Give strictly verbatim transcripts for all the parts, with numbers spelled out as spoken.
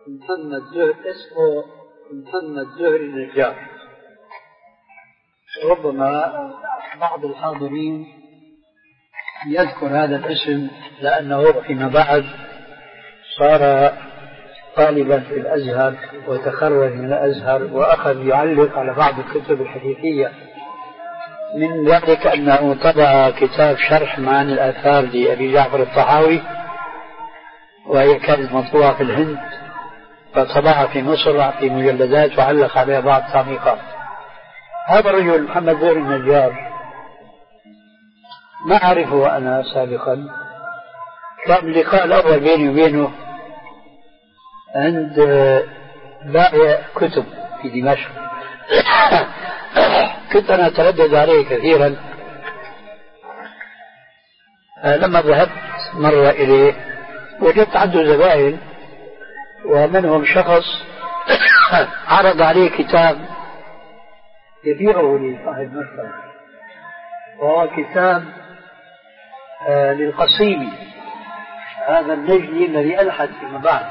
محمد زهري، اسمه محمد زهري النجار. ربما بعض الحاضرين يذكر هذا الاسم لأنه فيما بعد صار طالبا في الأزهر وتخرج من الأزهر وأخذ يعلق على بعض الكتب الحديثية، من ذلك أنه طبع كتاب شرح معاني الآثار لأبي جعفر الطحاوي، وهي كانت مطبوعة في الهند فطبعها في مصر في مجلدات وعلق عليها بعض التعليقات. هذا الرجل محمد زهري النجار ما أعرفه أنا سابقا، كان اللقاء الأول بيني وبينه عند بائع كتب في دمشق. كنت أنا أتردد عليه كثيرا، لما ذهبت مرة إليه وجدت عنده زبائن، ومنهم شخص عرض عليه كتاب يبيعه لصاحب مكتب، وهو كتاب آه للقصيمي، هذا النجدي الذي ألحد فيما بعد.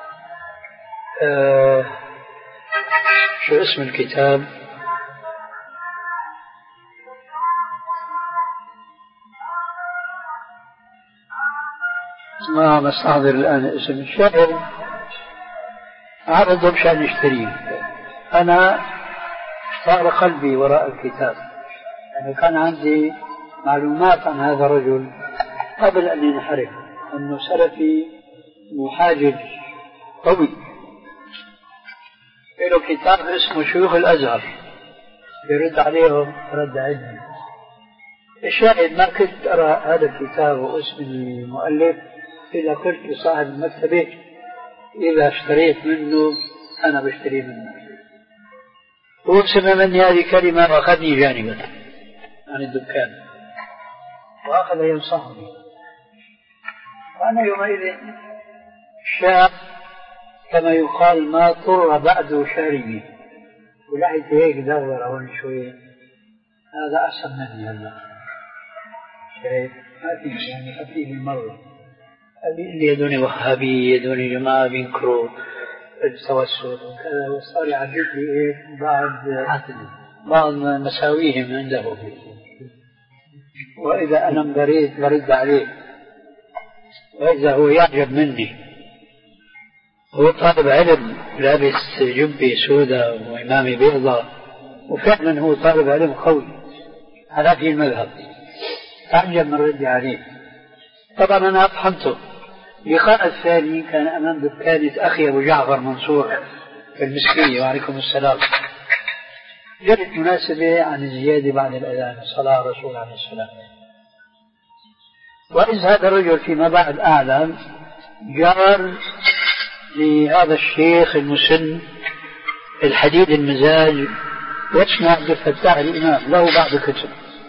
آه شو اسم الكتاب؟ ما مستحضر الآن اسم الشاعر، عرضه مشان يشتريه. أنا صار قلبي وراء الكتاب، يعني كان عندي معلومات عن هذا الرجل قبل أن ينحرف، أنه سلفي محاجج قوي، له كتاب اسمه شيوخ الأزهر يرد عليهم رد علمي. الشاهد ما كنت أرى هذا الكتاب واسم المؤلف إذا قلت لصاحب المكتبة إذا اشتريت منه أنا بشتري منه. هو سمع مني هذه الكلمة وأخذني جانبا عن الدكان وأخذ ينصحني، وأنا يومئذ شاب كما يقال ما طر بعد شاربي، ولحيت هيك دور هون شوي، هذا أحسن مني هلا. شايف ما في يعني خفيف المرة، اللي يدوني وهابي يدوني جماعة بينكروا التوسل وكذا، وصار يعجب لي إيه بعض بعض مساويهم عنده، وإذا أنا بريد برد عليه، وإذا هو يعجب مني. هو طالب علم لابس جبة سوداء وإمامة بيضاء، وفعلا هو طالب علم قوي على في المذهب، تعجب من ردي عليه. طبعا أنا أفهمته. اللقاء الثاني كان أمام دكانة أخي أبو جعفر منصور في المسكية، وعليكم السلام. جرت مناسبة عن الزيادة بعد الأذان، صلاة الرسول عليه السلام. وإذ هذا الرجل فيما بعد أعلم جار لهذا الشيخ المسن الحديد المزاج، واسمه عبد الفتاح الإمام، له بعض كتب،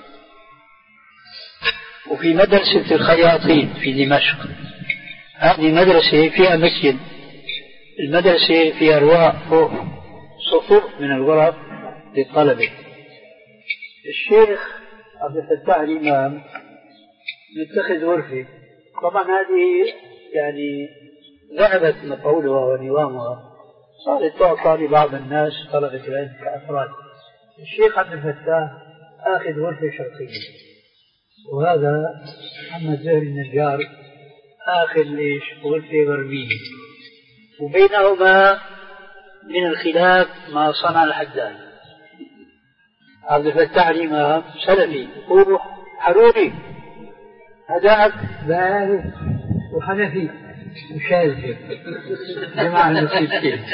وفي مدرسة الخياطين في دمشق. هذه مدرسة فيها مسجد، المدرسة فيها رواق فوق صفوف من الغرف للطلبة. الشيخ عبد الفتاح الإمام متخذ غرفة، طبعا هذه يعني ذهبت مفعولها ونظامها، صارت تعطى لبعض الناس طلبة العلم كأفراد. الشيخ عبد الفتاح آخذ غرفة شرقية، وهذا محمد زهري النجار آخذ ليش غرفة غربية، وبينهما من الخلاف ما صنع الحداد. عبد الفتاح الإمام سلفي هو حروري، هذاك باري وحنفي وشاذلي جماعة المسلمين،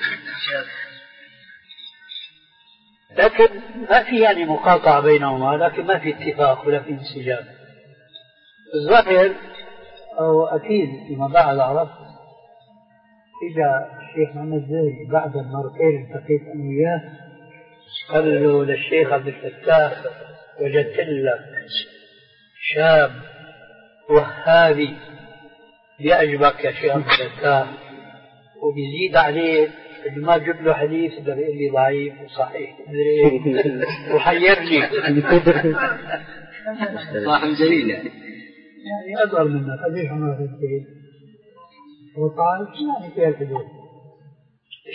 لكن ما في يعني مقاطعة بينهما، لكن ما في اتفاق ولا في انسجام. الظاهر أو أكيد فيما بعد عرفت إجا الشيخ محمد زهري بعد المرتين التقيت أنا وياه، قال له للشيخ عبد الفتاح وجدت لك شاب وهابي يعجبك يا شيخ عبد الفتاح، وبيزيد عليه اللي ما جبت له حديث ده بيقول لي ضعيف وصحيح وحيرني. صاحب جليل يعني يعني أصغر منك، أبيش عمره في الجيل وطالب يعني فيها الحدود.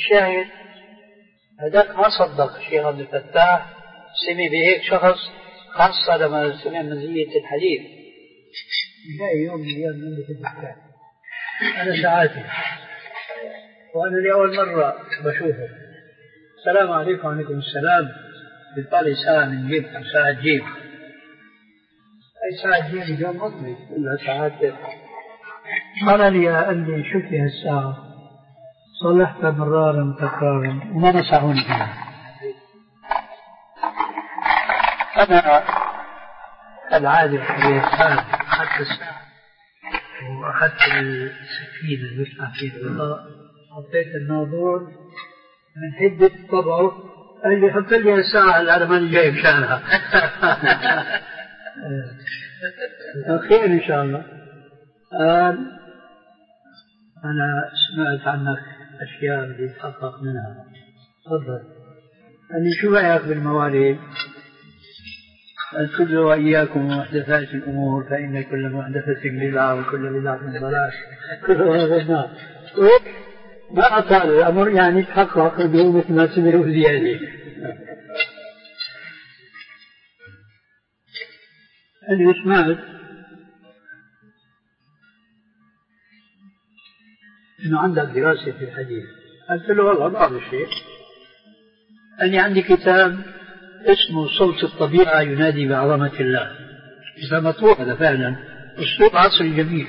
الشاهد هذاك ما صدق الشيخ عبد الفتاح، سمي بهيك شخص خاصة لما سمع مزية الحديث. جاء يوم من الأيام من الفتاح أنا ساعاتي وأنا لأول مرة بشوفه، السلام عليكم. وعليكم السلام. بيطالي ساعة من جيب ساعة جيب، أي ساعة جيب اليوم مطلق كلها ساعات. قال لي يا أني شوف لي هالساعة صلحتها مرارا تكرارا وما نصحوني فيها. أنا العادة في الساعة أخذت الساعة وأخذت السكين اللي يفتح فيه الغطاء، حطيت الناظور من حدة طبعه، قال لي حط لي الساعة اللي أنا ماني جايب شانها. خير إن شاء الله. قال أنا سمعت عنك أشياء بدي أتحقق منها، تفضل. قال لي شو رأيك بالموالد؟ قلت له وإياكم محدثات الأمور فإن كل محدثة بدعة وكل بدعة ضلالة كلها في النار. ما أطال الأمر يعني تحقق به مثل ما سمعوا زيادة. أنا سمعت إنه عندك دراسة في الحديث. قلت له والله بعض الشيء. أني عندي كتاب اسمه صوت الطبيعة ينادي بعظمة الله، كتاب مطبوع هذا فعلا، أسلوب عصري جميل،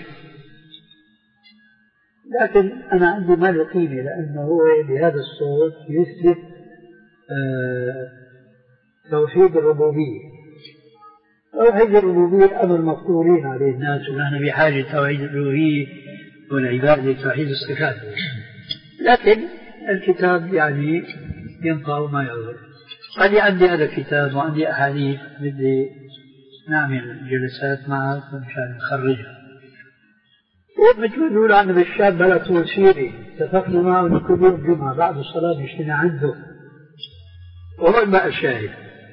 لكن أنا عندي ما له قيمة لأنه هو بهذا الصوت يثبت آه توحيد الربوبية. توحيد الربوبية أمر مفطورين عليه الناس، ونحن بحاجة توحيد الألوهية والعبادة توحيد الصفات، لكن الكتاب يعني ينفع وما يضر. قال لي عندي هذا الكتاب وعندي أحاديث بدي نعمل جلسات معك مشان نخرجها. مثل ما نقول عن بالشاب بلا طول سيري، اتفقنا معه أن كل يوم جمعة بعد الصلاة نجتمع عنده، وهو بقى الشاهد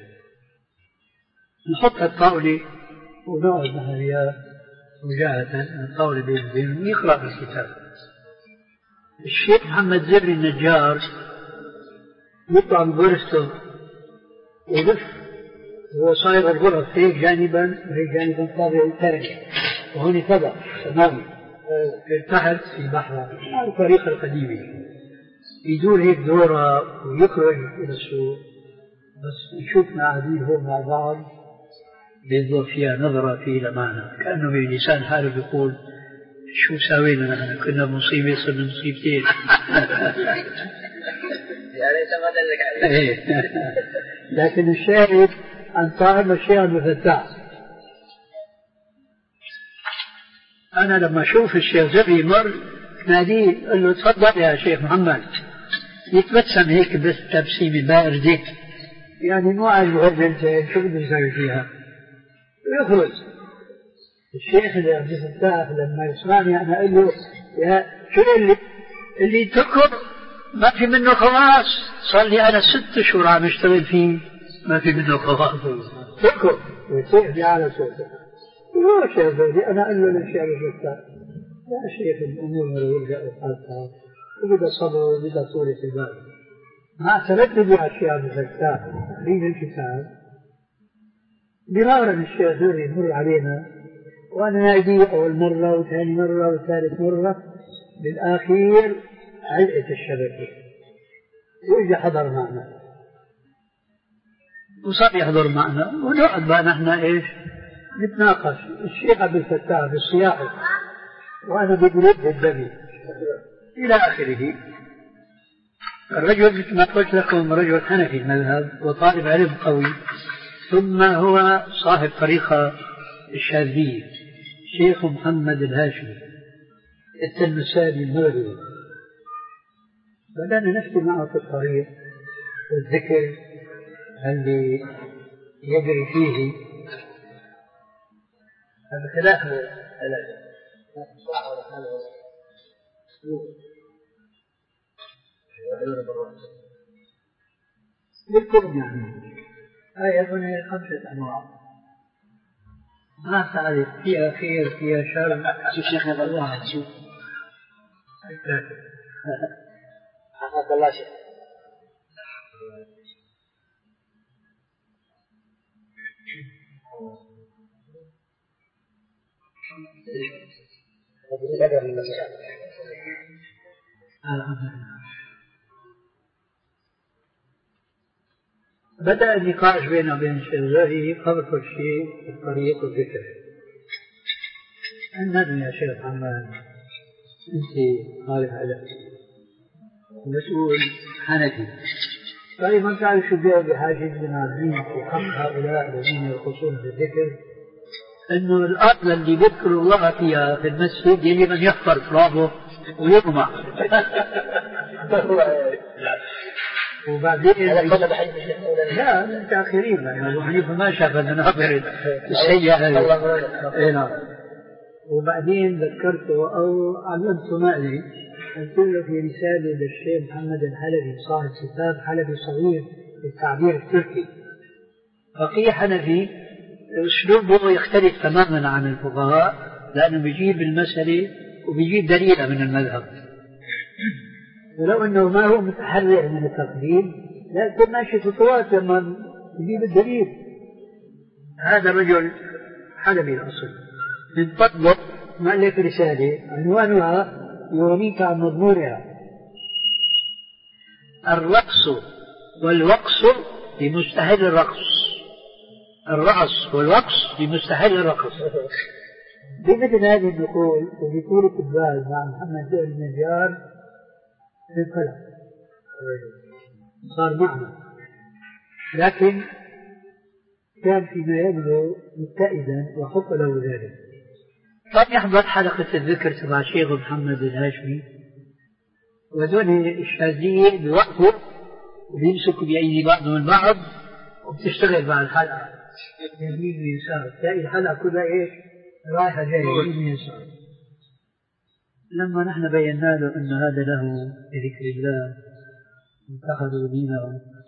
نحط الطاولة ونقعد مع رياض وجاهة الطاولة بين بين يقرأ الكتاب. الشيخ محمد زري النجار يطلع من غرفته ويلف، هو صاير الغرف هيك جانبا وهيك جانبا طابع ثاني، وهون فضاء تماما تحت في بحر الطريقة القديمة، يدور هيك دورة ويخرج إلى السوق، بس يشوفنا قاعدين هون مع بعض بينظر فيها نظرة في لمعنى، كأنه بلسان حاله بيقول شو ساوينا نحن، كنا بمصيبة صرنا مصيبتين. لكن الشاهد عن صاحب الشيخ عبد الفتاح، أنا لما أشوف الشيخ زري مر ناديه قال له تفضل يا شيخ محمد، يتبسم هيك بس تبسيمة باردة، يعني مو عاجبه هالجلسة شو بده يسوي فيها ويخرج. الشيخ عبد الفتاح لما يسمعني أنا أقول له يا شو اللي اللي تركض ما في منه خلاص، صار لي أنا ست شهور عم اشتغل فيه ما في منه خلاص، تركض ويصيح لي على صوته. يا شيخ زوجي أنا أقول له للشيخ عبد الفتاح يا شيخ الأمور يرجع لحالها وبدأ صبر وبدأ طولة البال. ما اعترفت بها الشيخ عبد الفتاح تخريج الكتاب مرارا، الشيخ زوري يمر علينا وأنا ناديه أول مرة وثاني مرة وثالث مرة، بالآخير علقت الشبكة وإجا حضر معنا وصار يحضر معنا ونقعد بقى نحن إيش نتناقش. الشيخ عبد الفتاح بالصياحة وأنا بقلب الدمي إلى آخره. الرجل مثل ما قلت لكم رجل حنفي المذهب وطالب علم قوي، ثم هو صاحب طريقة الشاذلية، شيخ محمد الهاشمي التلمساني المغربي. بدأنا نحكي معه في الطريق والذكر اللي يجري فيه هذا خلاف ثلاثة بالكم يعني هاي أظن خمسة أنواع ما تعرف فيها خير فيها شر. شوف شيخنا الله شوف عبد الله شيخ. بدأ النقاش بينه وبين الشيخ زاهي قبل كل شيء في الطريق والذكر. أنني يا شيخ محمد أنت طالب علم مسؤول حنفي، طيب ما تعرف شو بيع بحاجتنا الدين في حق هؤلاء الذين يرقصون بالذكر، أنه الأرض اللي يذكر الله فيها في المسجد يجب أن يحفر ترابه ويرمى. وبعدين لا متأخرين يعني أبو حنيفة ما شاف المناظر السيئة هذه. وبعدين ذكرته أو علمته مالي، قلت له في رسالة للشيخ محمد الحلبي صاحب كتاب حلبي صغير بالتعبير التركي، فقيه حنفي أسلوبه يختلف تماما عن الفقهاء لأنه بيجيب المسألة وبيجيب دليل من المذهب، ولو أنه ما هو متحرر من التقليد لكن ماشي خطوات لما يجيب الدليل. هذا رجل حلبي الأصل من فضله مؤلف رسالة عنوانها يغنيك عن مضمونها: الرقص والوقص بمستحيل الرقص، الرقص والوقص بمستحيل الرقص. بمثل هذه النقول وبطولة البال مع محمد زهر النجار في القلم صار معنا، لكن كان فيما يبدو متئدا وحق له ذلك. كان يحضر حلقة الذكر تبع الشيخ محمد الهاشمي، وذول الشاذلية بوقفوا وبيمسكوا بأيدي بعضهم البعض وبتشتغل مع الحلقة يمين ويسار، تلاقي الحلقة كلها ايش؟ رايحة جاية يمين ويسار. لما نحن بينا له أن هذا له بذكر الله اتخذوا دينهم